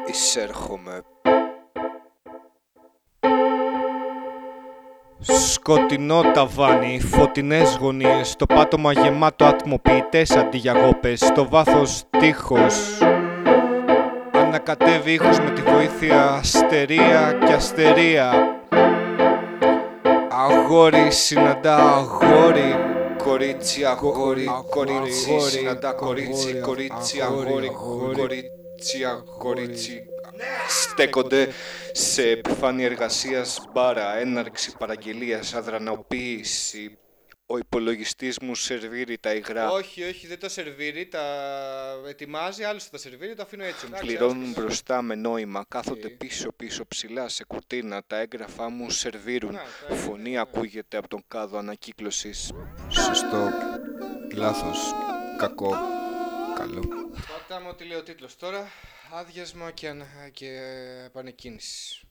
Εισέρχομαι. Σκοτεινό ταβάνι, φωτεινές γωνίες, το πάτωμα γεμάτο ατμοποιητές αντί για γόπες, στο βάθος τείχος. Ανακατεύει ήχος με τη βοήθεια αστερία και αστερία. Αγόρι συναντά αγόρι, κορίτσι αγόρι, κορίτσι συναντά κορίτσι, κορίτσι αγόρι, κορίτσι αγόριτσι. Στέκονται σε επιφάνεια εργασίας, μπάρα, έναρξη παραγγελίας, αδρανοποίηση. Ο υπολογιστής μου σερβίρει τα υγρά. Όχι, δεν τα σερβίρει, τα ετοιμάζει, άλλος θα τα σερβίρει, το αφήνω έτσι. Πληρώνουν μπροστά με νόημα, κάθονται πίσω ψηλά σε κουρτίνα, τα έγγραφά μου σερβίρουν. Φωνή ακούγεται από τον κάδο ανακύκλωσης. Σωστό, λάθος, κακό, καλό. Πατάμε ό,τι λέει ο τίτλος τώρα, άδειασμα και επανεκκίνηση.